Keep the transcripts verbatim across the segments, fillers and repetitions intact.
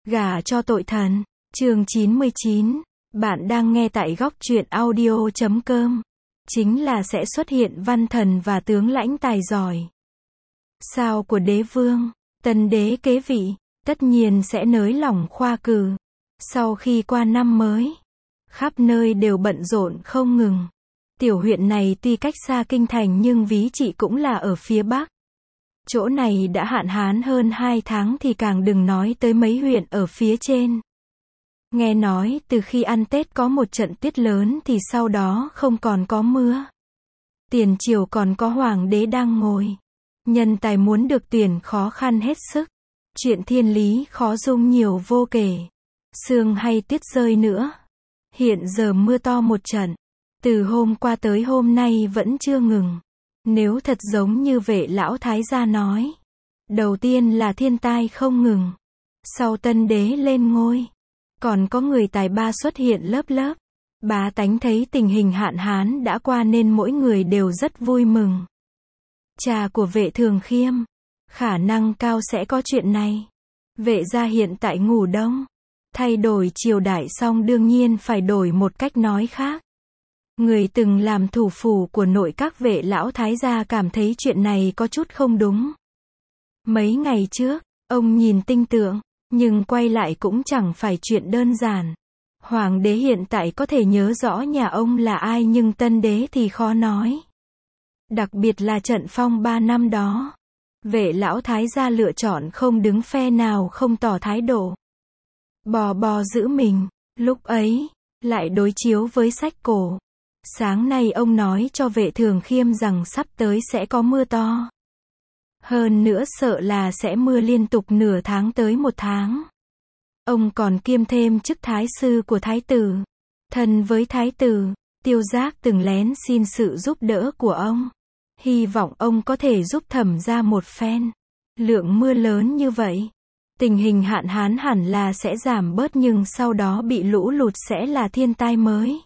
Gả cho tội thần. Chương chín mươi chín. Bạn đang nghe tại góc truyện audio chấm com. Chính là sẽ xuất hiện văn thần và tướng lãnh tài giỏi. Sao của đế vương, tân đế kế vị, tất nhiên sẽ nới lỏng khoa cử. Sau khi qua năm mới, khắp nơi đều bận rộn không ngừng. Tiểu huyện này tuy cách xa kinh thành nhưng ví chị cũng là ở phía bắc. Chỗ này đã hạn hán hơn hai tháng thì càng đừng nói tới mấy huyện ở phía trên. Nghe nói từ khi ăn Tết có một trận tuyết lớn thì sau đó không còn có mưa. Tiền triều còn có hoàng đế đang ngồi. Nhân tài muốn được tuyển khó khăn hết sức. Chuyện thiên lý khó dung nhiều vô kể. Sương hay tuyết rơi nữa. Hiện giờ mưa to một trận. Từ hôm qua tới hôm nay vẫn chưa ngừng. Nếu thật giống như Vệ lão thái gia nói. Đầu tiên là thiên tai không ngừng. Sau tân đế lên ngôi. Còn có người tài ba xuất hiện lớp lớp. Bá tánh thấy tình hình hạn hán đã qua nên mỗi người đều rất vui mừng. Cha của Vệ Thường Khiêm. Khả năng cao sẽ có chuyện này. Vệ gia hiện tại ngủ đông. Thay đổi triều đại xong đương nhiên phải đổi một cách nói khác. Người từng làm thủ phủ của nội các Vệ lão thái gia cảm thấy chuyện này có chút không đúng. Mấy ngày trước, ông nhìn tinh tượng, nhưng quay lại cũng chẳng phải chuyện đơn giản. Hoàng đế hiện tại có thể nhớ rõ nhà ông là ai nhưng tân đế thì khó nói. Đặc biệt là trận phong ba năm đó. Vệ lão thái gia lựa chọn không đứng phe nào không tỏ thái độ. Bò bò giữ mình, lúc ấy, lại đối chiếu với sách cổ. Sáng nay ông nói cho Vệ Thường Khiêm rằng sắp tới sẽ có mưa to. Hơn nữa sợ là sẽ mưa liên tục nửa tháng tới một tháng. Ông còn kiêm thêm chức thái sư của thái tử. Thân với thái tử, Tiêu Giác từng lén xin sự giúp đỡ của ông. Hy vọng ông có thể giúp Thẩm gia một phen. Lượng mưa lớn như vậy, tình hình hạn hán hẳn là sẽ giảm bớt nhưng sau đó bị lũ lụt sẽ là thiên tai mới.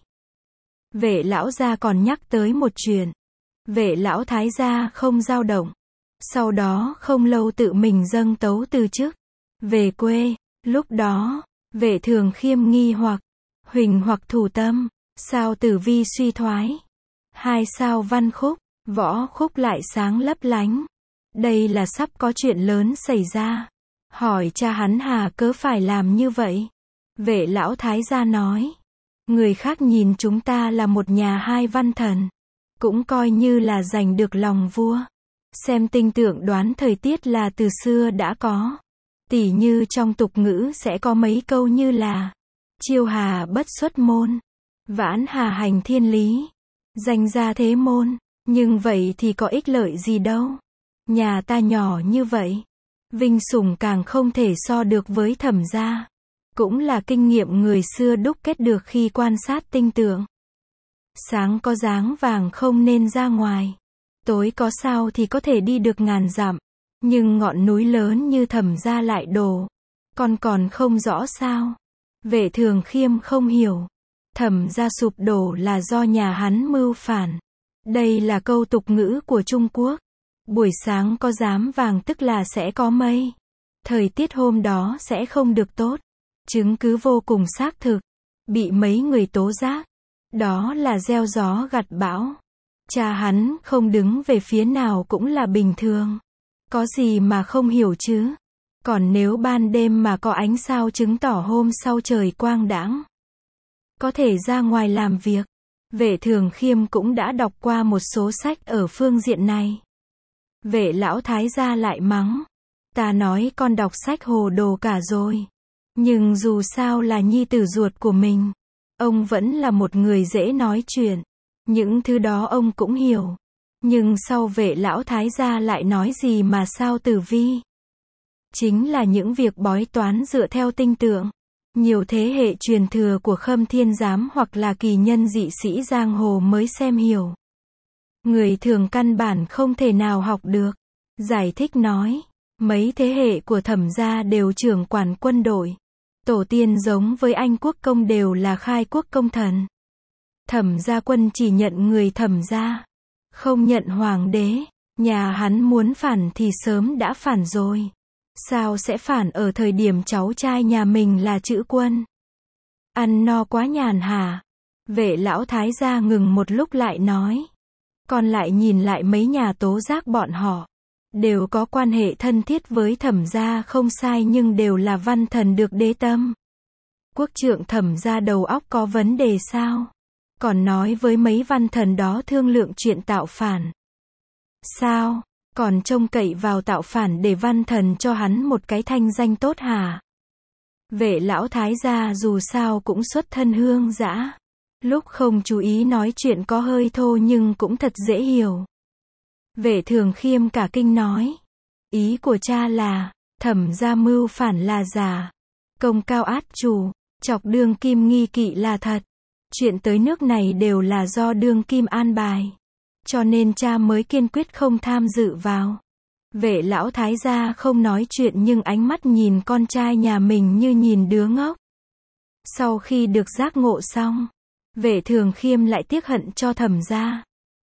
Vệ lão gia còn nhắc tới một chuyện. Vệ lão thái gia không dao động. Sau đó không lâu tự mình dâng tấu từ chức. Về quê, lúc đó, Vệ Thường Khiêm nghi hoặc, huỳnh hoặc thủ tâm, sao tử vi suy thoái. Hai sao văn khúc, võ khúc lại sáng lấp lánh. Đây là sắp có chuyện lớn xảy ra. Hỏi cha hắn hà cớ phải làm như vậy. Vệ lão thái gia nói. Người khác nhìn chúng ta là một nhà hai văn thần. Cũng coi như là giành được lòng vua. Xem tinh tượng đoán thời tiết là từ xưa đã có. Tỉ như trong tục ngữ sẽ có mấy câu như là chiêu hà bất xuất môn, vãn hà hành thiên lý, danh gia thế môn. Nhưng vậy thì có ích lợi gì đâu. Nhà ta nhỏ như vậy, vinh sủng càng không thể so được với Thẩm gia. Cũng là kinh nghiệm người xưa đúc kết được khi quan sát tinh tượng. Sáng có dáng vàng không nên ra ngoài. Tối có sao thì có thể đi được ngàn dặm. Nhưng ngọn núi lớn như Thẩm gia lại đổ. Con còn không rõ sao. Vệ Thường Khiêm không hiểu. Thẩm gia sụp đổ là do nhà hắn mưu phản. Đây là câu tục ngữ của Trung Quốc. Buổi sáng có dám vàng tức là sẽ có mây. Thời tiết hôm đó sẽ không được tốt. Chứng cứ vô cùng xác thực. Bị mấy người tố giác. Đó là gieo gió gặt bão. Cha hắn không đứng về phía nào cũng là bình thường. Có gì mà không hiểu chứ. Còn nếu ban đêm mà có ánh sao chứng tỏ hôm sau trời quang đãng. Có thể ra ngoài làm việc. Vệ Thường Khiêm cũng đã đọc qua một số sách ở phương diện này. Vệ lão thái gia lại mắng. Ta nói con đọc sách hồ đồ cả rồi. Nhưng dù sao là nhi tử ruột của mình. Ông vẫn là một người dễ nói chuyện. Những thứ đó ông cũng hiểu. Nhưng sau Vệ lão thái gia lại nói gì mà sao tử vi. Chính là những việc bói toán dựa theo tinh tượng. Nhiều thế hệ truyền thừa của Khâm Thiên Giám hoặc là kỳ nhân dị sĩ giang hồ mới xem hiểu. Người thường căn bản không thể nào học được. Giải thích nói, mấy thế hệ của Thẩm gia đều trưởng quản quân đội. Tổ tiên giống với Anh quốc công đều là khai quốc công thần. Thẩm gia quân chỉ nhận người Thẩm gia, không nhận hoàng đế. Nhà hắn muốn phản thì sớm đã phản rồi. Sao sẽ phản ở thời điểm cháu trai nhà mình là chữ Quân? Ăn no quá nhàn hả? Vệ lão thái gia ngừng một lúc lại nói. Con lại nhìn lại mấy nhà tố giác bọn họ. Đều có quan hệ thân thiết với Thẩm gia không sai nhưng đều là văn thần được đế tâm. Quốc trượng Thẩm gia đầu óc có vấn đề sao? Còn nói với mấy văn thần đó thương lượng chuyện tạo phản. Sao? Còn trông cậy vào tạo phản để văn thần cho hắn một cái thanh danh tốt hả? Vệ lão thái gia dù sao cũng xuất thân hương dã. Lúc không chú ý nói chuyện có hơi thô nhưng cũng thật dễ hiểu. Vệ Thường Khiêm cả kinh nói. Ý của cha là, Thẩm gia mưu phản là giả. Công cao át chủ, chọc đương kim nghi kỵ là thật. Chuyện tới nước này đều là do đương kim an bài. Cho nên cha mới kiên quyết không tham dự vào. Vệ lão thái gia không nói chuyện nhưng ánh mắt nhìn con trai nhà mình như nhìn đứa ngốc. Sau khi được giác ngộ xong, Vệ Thường Khiêm lại tiếc hận cho Thẩm gia.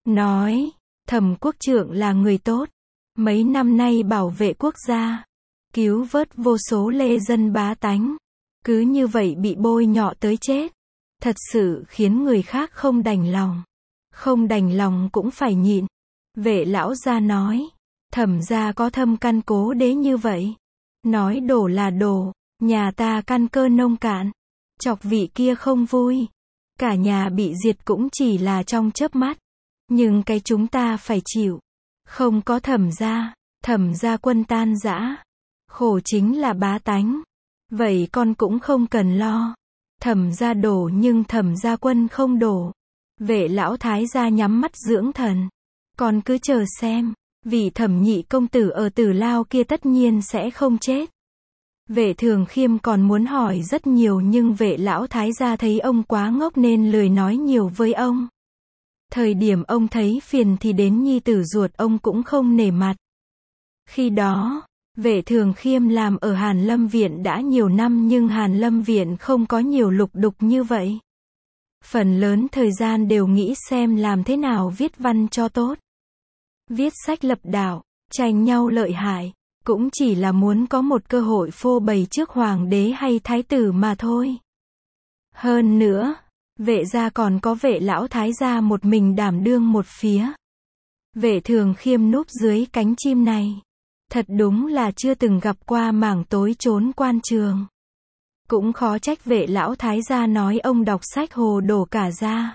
Nói, Thẩm quốc trượng là người tốt. Mấy năm nay bảo vệ quốc gia. Cứu vớt vô số lê dân bá tánh. Cứ như vậy bị bôi nhọ tới chết. Thật sự khiến người khác không đành lòng. Không đành lòng cũng phải nhịn. Vệ lão gia nói. Thẩm gia có thâm căn cố đế như vậy. Nói đổ là đổ. Nhà ta căn cơ nông cạn. Chọc vị kia không vui. Cả nhà bị diệt cũng chỉ là trong chớp mắt. Nhưng cái chúng ta phải chịu. Không có Thẩm gia. Thẩm gia quân tan rã. Khổ chính là bá tánh. Vậy con cũng không cần lo. Thẩm gia đổ nhưng Thẩm gia quân không đổ. Vệ lão thái gia nhắm mắt dưỡng thần. Con cứ chờ xem. Vị Thẩm nhị công tử ở Tử Lao kia tất nhiên sẽ không chết. Vệ Thường Khiêm còn muốn hỏi rất nhiều nhưng vệ lão thái gia thấy ông quá ngốc nên lười nói nhiều với ông. Thời điểm ông thấy phiền thì đến nhi tử ruột ông cũng không nể mặt. Khi đó, Vệ Thường Khiêm làm ở Hàn Lâm Viện đã nhiều năm nhưng Hàn Lâm Viện không có nhiều lục đục như vậy. Phần lớn thời gian đều nghĩ xem làm thế nào viết văn cho tốt. Viết sách lập đạo, tranh nhau lợi hại, cũng chỉ là muốn có một cơ hội phô bày trước hoàng đế hay thái tử mà thôi. Hơn nữa, vệ gia còn có vệ lão thái gia một mình đảm đương một phía. Vệ Thường Khiêm núp dưới cánh chim này. Thật đúng là chưa từng gặp qua mảng tối trốn quan trường. Cũng khó trách vệ lão thái gia nói ông đọc sách hồ đồ cả ra.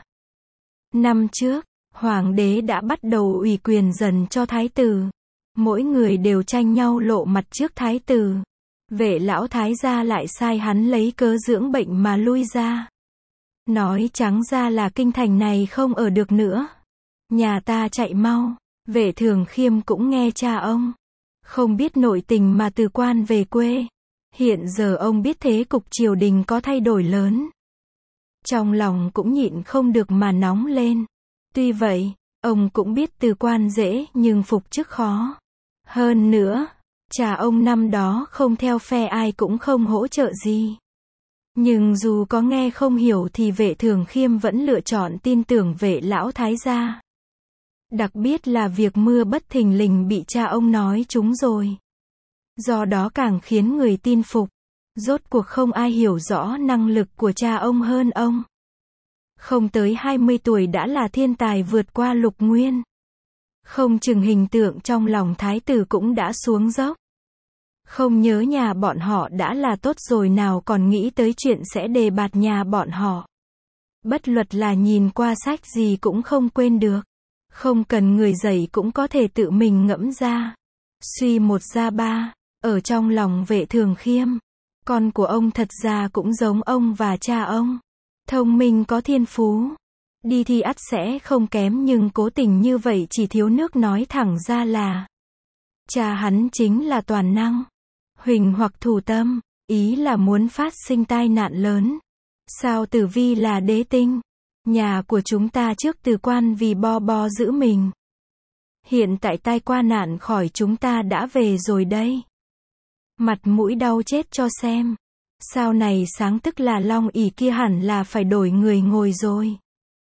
Năm trước, hoàng đế đã bắt đầu ủy quyền dần cho thái tử. Mỗi người đều tranh nhau lộ mặt trước thái tử. Vệ lão thái gia lại sai hắn lấy cớ dưỡng bệnh mà lui ra. Nói trắng ra là kinh thành này không ở được nữa. Nhà ta chạy mau. Vệ Thường Khiêm cũng nghe cha ông. Không biết nội tình mà từ quan về quê. Hiện giờ ông biết thế cục triều đình có thay đổi lớn. Trong lòng cũng nhịn không được mà nóng lên. Tuy vậy, ông cũng biết từ quan dễ nhưng phục chức khó. Hơn nữa, cha ông năm đó không theo phe ai cũng không hỗ trợ gì. Nhưng dù có nghe không hiểu thì Vệ Thường Khiêm vẫn lựa chọn tin tưởng vệ lão thái gia. Đặc biệt là việc mưa bất thình lình bị cha ông nói trúng rồi. Do đó càng khiến người tin phục. Rốt cuộc không ai hiểu rõ năng lực của cha ông hơn ông. Không tới hai mươi tuổi đã là thiên tài vượt qua Lục Nguyên. Không chừng hình tượng trong lòng thái tử cũng đã xuống dốc. Không nhớ nhà bọn họ đã là tốt rồi nào còn nghĩ tới chuyện sẽ đề bạt nhà bọn họ. Bất luật là nhìn qua sách gì cũng không quên được. Không cần người dạy cũng có thể tự mình ngẫm ra. Suy một ra ba, ở trong lòng Vệ Thường Khiêm. Con của ông thật ra cũng giống ông và cha ông. Thông minh có thiên phú. Đi thi ắt sẽ không kém nhưng cố tình như vậy chỉ thiếu nước nói thẳng ra là. Cha hắn chính là toàn năng. Huỳnh hoặc thủ tâm, ý là muốn phát sinh tai nạn lớn. Sao tử vi là đế tinh. Nhà của chúng ta trước từ quan vì bo bo giữ mình. Hiện tại tai qua nạn khỏi chúng ta đã về rồi đây. Mặt mũi đau chết cho xem. Sao này sáng tức là long ỷ kia hẳn là phải đổi người ngồi rồi.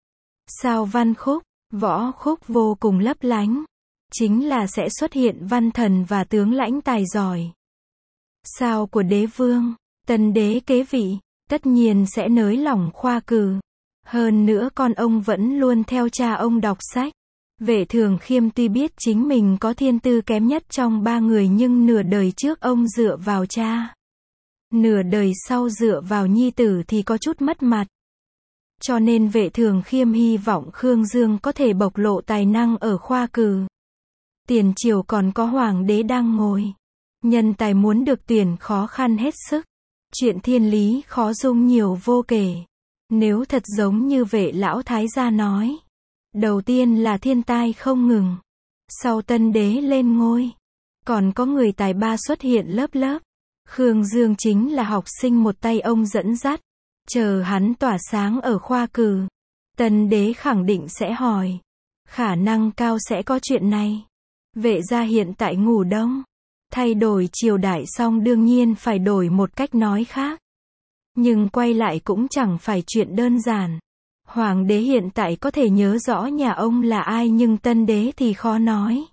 Sao văn khúc, võ khúc vô cùng lấp lánh. Chính là sẽ xuất hiện văn thần và tướng lãnh tài giỏi. Sao của đế vương, tân đế kế vị, tất nhiên sẽ nới lỏng khoa cử. Hơn nữa con ông vẫn luôn theo cha ông đọc sách. Vệ Thường Khiêm tuy biết chính mình có thiên tư kém nhất trong ba người nhưng nửa đời trước ông dựa vào cha. Nửa đời sau dựa vào nhi tử thì có chút mất mặt. Cho nên Vệ Thường Khiêm hy vọng Khương Dương có thể bộc lộ tài năng ở khoa cử. Tiền triều còn có hoàng đế đang ngồi. Nhân tài muốn được tuyển khó khăn hết sức. Chuyện thiên lý khó dung nhiều vô kể. Nếu thật giống như Vệ lão thái gia nói. Đầu tiên là thiên tai không ngừng. Sau tân đế lên ngôi. Còn có người tài ba xuất hiện lớp lớp. Khương Dương chính là học sinh một tay ông dẫn dắt. Chờ hắn tỏa sáng ở khoa cử. Tân đế khẳng định sẽ hỏi. Khả năng cao sẽ có chuyện này. Vệ gia hiện tại ngủ đông. Thay đổi triều đại xong đương nhiên phải đổi một cách nói khác. Nhưng quay lại cũng chẳng phải chuyện đơn giản. Hoàng đế hiện tại có thể nhớ rõ nhà ông là ai nhưng tân đế thì khó nói.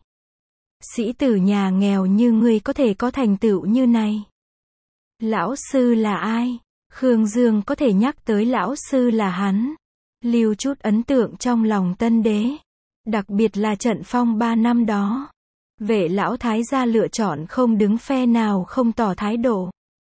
Sĩ tử nhà nghèo như ngươi có thể có thành tựu như này. Lão sư là ai? Khương Dương có thể nhắc tới lão sư là hắn. Lưu chút ấn tượng trong lòng tân đế. Đặc biệt là trận phong ba năm đó. Vệ lão thái gia lựa chọn không đứng phe nào không tỏ thái độ.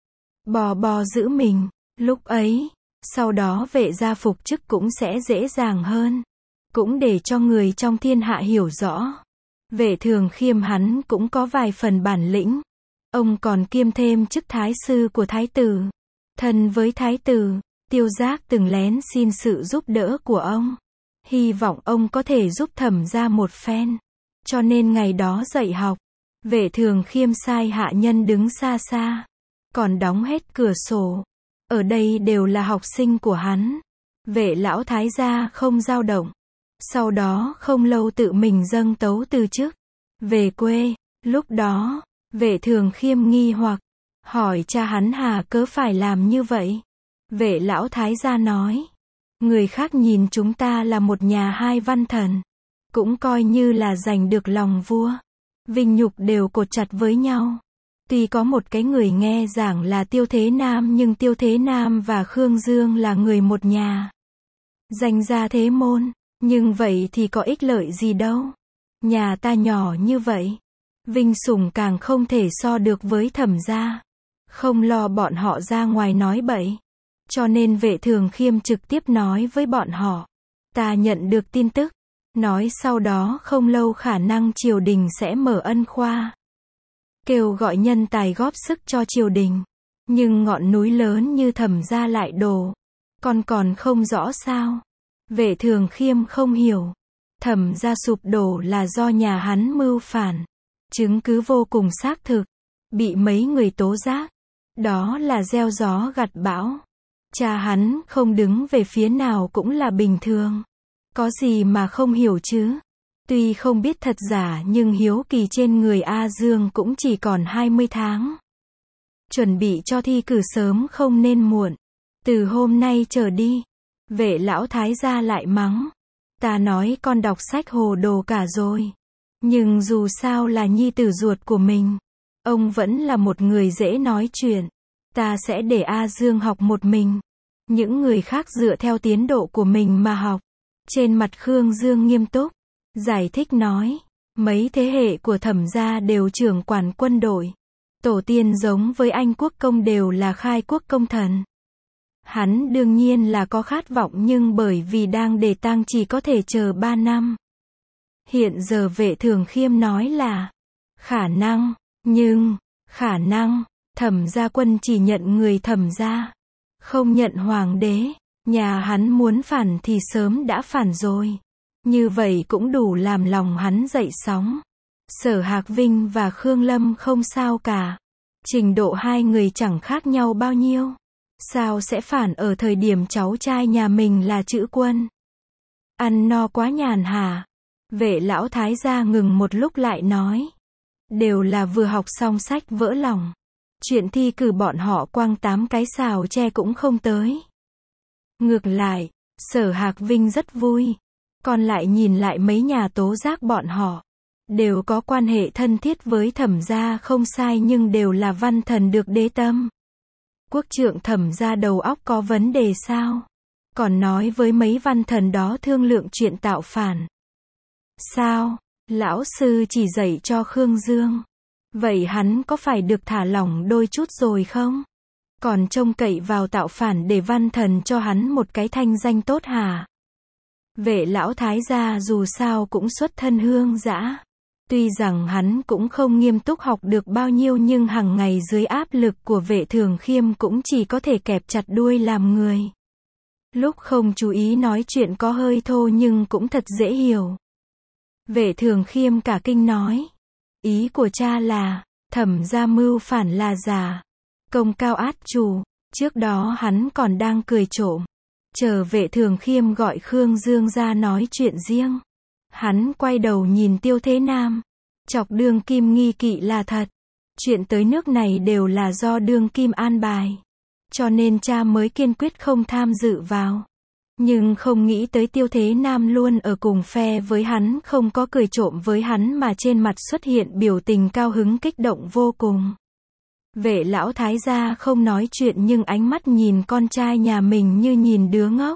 Bò bò giữ mình. Lúc ấy, sau đó vệ gia phục chức cũng sẽ dễ dàng hơn. Cũng để cho người trong thiên hạ hiểu rõ. Vệ Thường Khiêm hắn cũng có vài phần bản lĩnh. Ông còn kiêm thêm chức thái sư của thái tử. Thân với thái tử, Tiêu Giác từng lén xin sự giúp đỡ của ông. Hy vọng ông có thể giúp Thẩm gia một phen. Cho nên ngày đó dạy học, Vệ Thường Khiêm sai hạ nhân đứng xa xa. Còn đóng hết cửa sổ. Ở đây đều là học sinh của hắn. Vệ lão thái gia không dao động. Sau đó không lâu tự mình dâng tấu từ chức. Về quê, lúc đó, Vệ Thường Khiêm nghi hoặc. Hỏi cha hắn hà cớ phải làm như vậy. Vệ lão thái gia nói. Người khác nhìn chúng ta là một nhà hai văn thần. Cũng coi như là giành được lòng vua. Vinh nhục đều cột chặt với nhau. Tuy có một cái người nghe giảng là Tiêu Thế Nam nhưng Tiêu Thế Nam và Khương Dương là người một nhà. Danh gia thế môn. Nhưng vậy thì có ích lợi gì đâu. Nhà ta nhỏ như vậy. Vinh sủng càng không thể so được với Thẩm gia. Không lo bọn họ ra ngoài nói bậy. Cho nên Vệ Thường Khiêm trực tiếp nói với bọn họ. Ta nhận được tin tức. Nói sau đó không lâu khả năng triều đình sẽ mở ân khoa. Kêu gọi nhân tài góp sức cho triều đình. Nhưng ngọn núi lớn như Thẩm gia lại đổ. Còn còn không rõ sao. Vệ Thường Khiêm không hiểu. Thẩm gia sụp đổ là do nhà hắn mưu phản. Chứng cứ vô cùng xác thực. Bị mấy người tố giác. Đó là gieo gió gặt bão. Cha hắn không đứng về phía nào cũng là bình thường. Có gì mà không hiểu chứ. Tuy không biết thật giả nhưng hiếu kỳ trên người A Dương cũng chỉ còn hai mươi tháng. Chuẩn bị cho thi cử sớm không nên muộn. Từ hôm nay trở đi. Vệ lão thái gia lại mắng. Ta nói con đọc sách hồ đồ cả rồi. Nhưng dù sao là nhi tử ruột của mình. Ông vẫn là một người dễ nói chuyện. Ta sẽ để A Dương học một mình. Những người khác dựa theo tiến độ của mình mà học. Trên mặt Khương Dương nghiêm túc. Giải thích nói. Mấy thế hệ của Thẩm gia đều trưởng quản quân đội. Tổ tiên giống với anh quốc công đều là khai quốc công thần. Hắn đương nhiên là có khát vọng nhưng bởi vì đang để tang chỉ có thể chờ ba năm. Hiện giờ Vệ Thường Khiêm nói là khả năng, nhưng, khả năng, Thẩm gia quân chỉ nhận người Thẩm gia, không nhận hoàng đế. Nhà hắn muốn phản thì sớm đã phản rồi. Như vậy cũng đủ làm lòng hắn dậy sóng. Sở Hạc Vinh và Khương Lâm không sao cả. Trình độ hai người chẳng khác nhau bao nhiêu. Sao sẽ phản ở thời điểm cháu trai nhà mình là chữ quân? Ăn no quá nhàn hả? Vệ lão thái gia ngừng một lúc lại nói. Đều là vừa học xong sách vỡ lòng. Chuyện thi cử bọn họ quăng tám cái xào tre cũng không tới. Ngược lại, Sở Hạc Vinh rất vui. Còn lại nhìn lại mấy nhà tố giác bọn họ. đều có quan hệ thân thiết với Thẩm gia không sai nhưng đều là văn thần được đế tâm. Quốc trượng Thẩm gia đầu óc có vấn đề sao? Còn nói với mấy văn thần đó thương lượng chuyện tạo phản. Sao? Lão sư chỉ dạy cho Khương Dương. Vậy hắn có phải được thả lỏng đôi chút rồi không? Còn trông cậy vào tạo phản để văn thần cho hắn một cái thanh danh tốt hả? Vệ lão thái gia dù sao cũng xuất thân hương dã. Tuy rằng hắn cũng không nghiêm túc học được bao nhiêu nhưng hàng ngày dưới áp lực của Vệ Thường Khiêm cũng chỉ có thể kẹp chặt đuôi làm người. Lúc không chú ý nói chuyện có hơi thô nhưng cũng thật dễ hiểu. Vệ Thường Khiêm cả kinh nói. Ý của cha là, Thẩm gia mưu phản là giả. Công cao át chủ. Trước đó hắn còn đang cười trộm. Chờ Vệ Thường Khiêm gọi Khương Dương ra nói chuyện riêng. Hắn quay đầu nhìn Tiêu Thế Nam. Chọc Đương Kim nghi kỵ là thật. Chuyện tới nước này đều là do Đương Kim an bài. Cho nên cha mới kiên quyết không tham dự vào. Nhưng không nghĩ tới Tiêu Thế Nam luôn ở cùng phe với hắn, không có cười trộm với hắn mà trên mặt xuất hiện biểu tình cao hứng kích động vô cùng. Vệ lão thái gia không nói chuyện nhưng ánh mắt nhìn con trai nhà mình như nhìn đứa ngốc.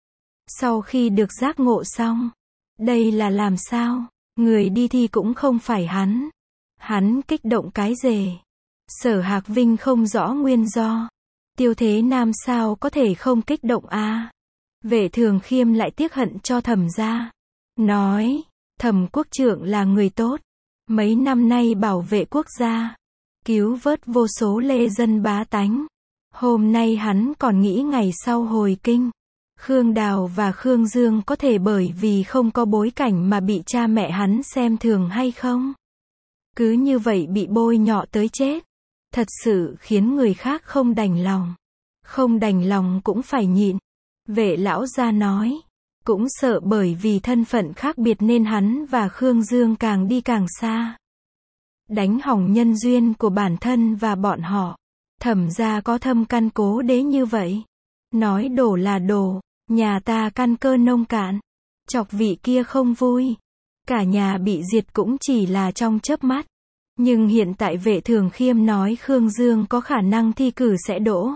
Sau khi được giác ngộ xong, đây là làm sao? Người đi thi cũng không phải hắn. Hắn kích động cái gì? Sở Hạc Vinh không rõ nguyên do. Tiêu Thế Nam sao có thể không kích động a? À? Vệ Thường Khiêm lại tiếc hận cho Thẩm gia. Nói, Thẩm quốc trưởng là người tốt. Mấy năm nay bảo vệ quốc gia. Cứu vớt vô số lê dân bá tánh. Hôm nay hắn còn nghĩ ngày sau hồi kinh. Khương Đào và Khương Dương có thể bởi vì không có bối cảnh mà bị cha mẹ hắn xem thường hay không? Cứ như vậy bị bôi nhọ tới chết. Thật sự khiến người khác không đành lòng. Không đành lòng cũng phải nhịn. Vệ lão gia nói. Cũng sợ bởi vì thân phận khác biệt nên hắn và Khương Dương càng đi càng xa. Đánh hỏng nhân duyên của bản thân và bọn họ. Thẩm gia có thâm căn cố đế như vậy. Nói đổ là đổ. Nhà ta căn cơ nông cạn. Chọc vị kia không vui. Cả nhà bị diệt cũng chỉ là trong chớp mắt. Nhưng hiện tại Vệ Thường Khiêm nói Khương Dương có khả năng thi cử sẽ đỗ.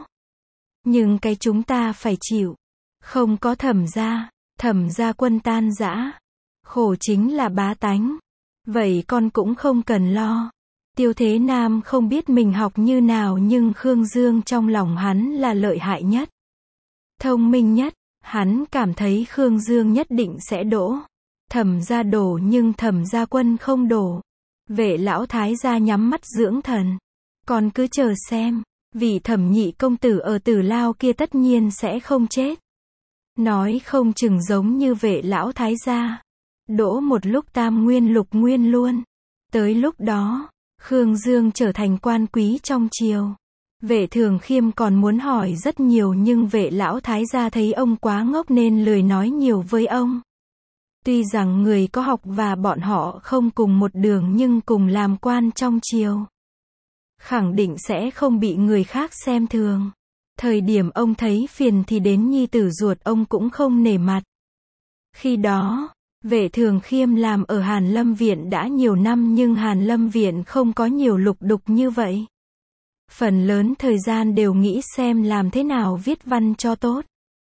Nhưng cái chúng ta phải chịu. Không có Thẩm gia. Thẩm gia quân tan rã. Khổ chính là bá tánh. Vậy con cũng không cần lo. Tiêu Thế Nam không biết mình học như nào nhưng Khương Dương trong lòng hắn là lợi hại nhất. Thông minh nhất. Hắn cảm thấy Khương Dương nhất định sẽ đỗ. Thẩm gia đổ nhưng Thẩm gia quân không đổ. Vệ lão thái gia nhắm mắt dưỡng thần. Còn cứ chờ xem. Vì Thẩm nhị công tử ở Tử Lao kia tất nhiên sẽ không chết. Nói không chừng giống như Vệ lão thái gia. Đỗ một lúc tam nguyên lục nguyên luôn. Tới lúc đó, Khương Dương trở thành quan quý trong triều. Vệ Thường Khiêm còn muốn hỏi rất nhiều nhưng Vệ lão thái gia thấy ông quá ngốc nên lười nói nhiều với ông. Tuy rằng người có học và bọn họ không cùng một đường nhưng cùng làm quan trong triều. Khẳng định sẽ không bị người khác xem thường. Thời điểm ông thấy phiền thì đến nhi tử ruột ông cũng không nể mặt. Khi đó, Vệ Thường Khiêm làm ở Hàn Lâm Viện đã nhiều năm nhưng Hàn Lâm Viện không có nhiều lục đục như vậy. Phần lớn thời gian đều nghĩ xem làm thế nào viết văn cho tốt.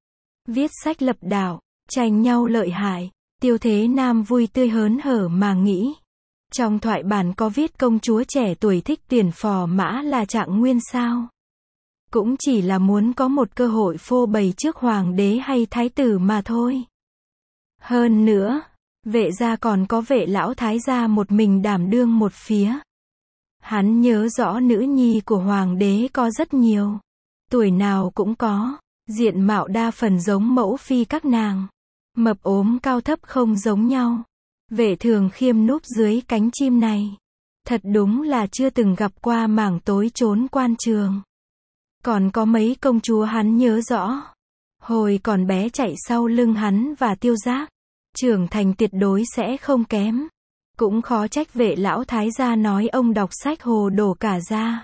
Viết sách lập đạo, tranh nhau lợi hại. Tiêu Thế Nam vui tươi hớn hở mà nghĩ. Trong thoại bản có viết công chúa trẻ tuổi thích tuyển phò mã là Trạng Nguyên sao? Cũng chỉ là muốn có một cơ hội phô bày trước hoàng đế hay thái tử mà thôi. Hơn nữa, Vệ gia còn có Vệ lão thái gia một mình đảm đương một phía. Hắn nhớ rõ nữ nhi của hoàng đế có rất nhiều. Tuổi nào cũng có. Diện mạo đa phần giống mẫu phi các nàng. Mập ốm cao thấp không giống nhau. Vệ Thường Khiêm núp dưới cánh chim này. Thật đúng là chưa từng gặp qua mảng tối trốn quan trường. Còn có mấy công chúa hắn nhớ rõ. Hồi còn bé chạy sau lưng hắn và Tiêu Giác. Trưởng thành tuyệt đối sẽ không kém. Cũng khó trách Vệ lão thái gia nói ông đọc sách hồ đồ cả ra.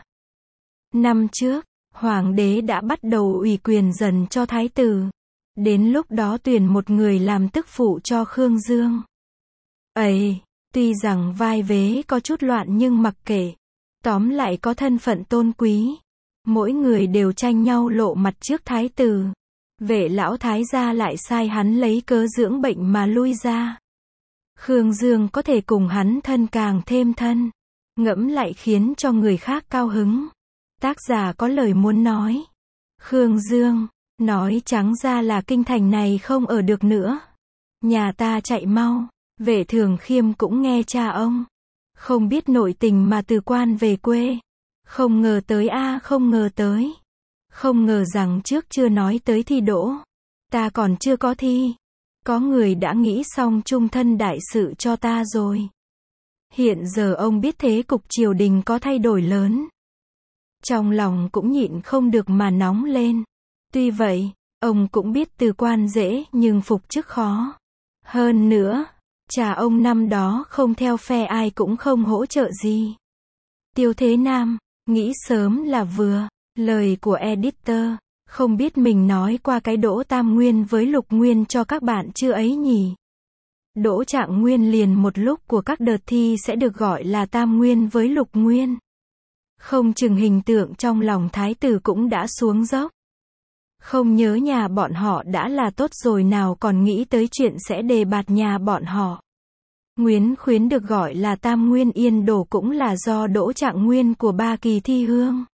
Năm trước, hoàng đế đã bắt đầu ủy quyền dần cho thái tử. Đến lúc đó tuyển một người làm tức phụ cho Khương Dương. Ấy, Tuy rằng vai vế có chút loạn nhưng mặc kệ. Tóm lại có thân phận tôn quý. Mỗi người đều tranh nhau lộ mặt trước thái tử. Vệ lão thái gia lại sai hắn lấy cớ dưỡng bệnh mà lui ra. Khương Dương có thể cùng hắn thân càng thêm thân. Ngẫm lại khiến cho người khác cao hứng. Tác giả có lời muốn nói. Khương Dương, nói trắng ra là kinh thành này không ở được nữa. Nhà ta chạy mau. Vệ Thường Khiêm cũng nghe cha ông. Không biết nội tình mà từ quan về quê. Không ngờ tới a à, không ngờ tới. Không ngờ rằng trước chưa nói tới thi đỗ. Ta còn chưa có thi. Có người đã nghĩ xong trung thân đại sự cho ta rồi. Hiện giờ ông biết thế cục triều đình có thay đổi lớn. Trong lòng cũng nhịn không được mà nóng lên. Tuy vậy, ông cũng biết từ quan dễ nhưng phục chức khó. Hơn nữa, cha ông năm đó không theo phe ai cũng không hỗ trợ gì. Tiêu Thế Nam, nghĩ sớm là vừa. Lời của editor, không biết mình nói qua cái Đỗ Tam Nguyên với Lục Nguyên cho các bạn chưa ấy nhỉ? Đỗ Trạng Nguyên liền một lúc của các đợt thi sẽ được gọi là Tam Nguyên với Lục Nguyên. Không chừng hình tượng trong lòng thái tử cũng đã xuống dốc. Không nhớ nhà bọn họ đã là tốt rồi nào còn nghĩ tới chuyện sẽ đề bạt nhà bọn họ. Nguyễn Khuyến được gọi là Tam Nguyên Yên Đổ cũng là do Đỗ Trạng Nguyên của Ba Kỳ thi hương.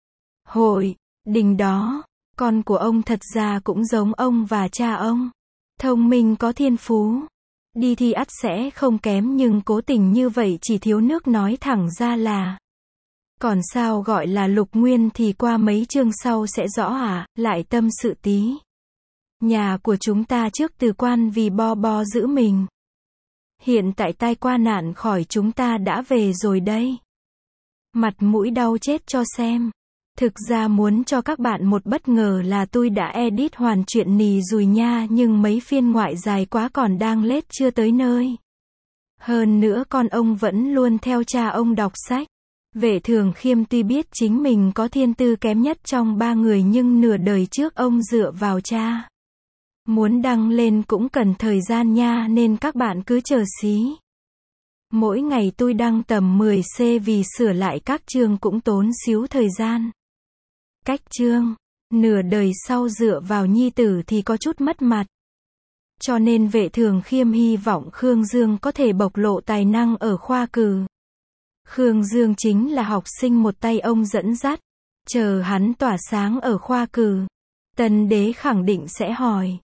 Hội, đình đó, con của ông thật ra cũng giống ông và cha ông. Thông minh có thiên phú. Đi thi ắt sẽ không kém nhưng cố tình như vậy chỉ thiếu nước nói thẳng ra là. Còn sao gọi là Lục Nguyên thì qua mấy chương sau sẽ rõ à, lại tâm sự tí. Nhà của chúng ta trước từ quan vì bo bo giữ mình. Hiện tại tai qua nạn khỏi chúng ta đã về rồi đây. Mặt mũi đau chết cho xem. Thực ra muốn cho các bạn một bất ngờ là tôi đã edit hoàn chuyện nì rồi nha nhưng mấy phiên ngoại dài quá còn đang lết chưa tới nơi. Hơn nữa con ông vẫn luôn theo cha ông đọc sách. Vệ Thường Khiêm tuy biết chính mình có thiên tư kém nhất trong ba người nhưng nửa đời trước ông dựa vào cha. Muốn đăng lên cũng cần thời gian nha nên các bạn cứ chờ xí. Mỗi ngày tôi đăng tầm mười xê vì sửa lại các chương cũng tốn xíu thời gian. Cách chương, nửa đời sau dựa vào nhi tử thì có chút mất mặt. Cho nên Vệ Thường Khiêm hy vọng Khương Dương có thể bộc lộ tài năng ở khoa cử. Khương Dương chính là học sinh một tay ông dẫn dắt. Chờ hắn tỏa sáng ở khoa cử. Tân đế khẳng định sẽ hỏi.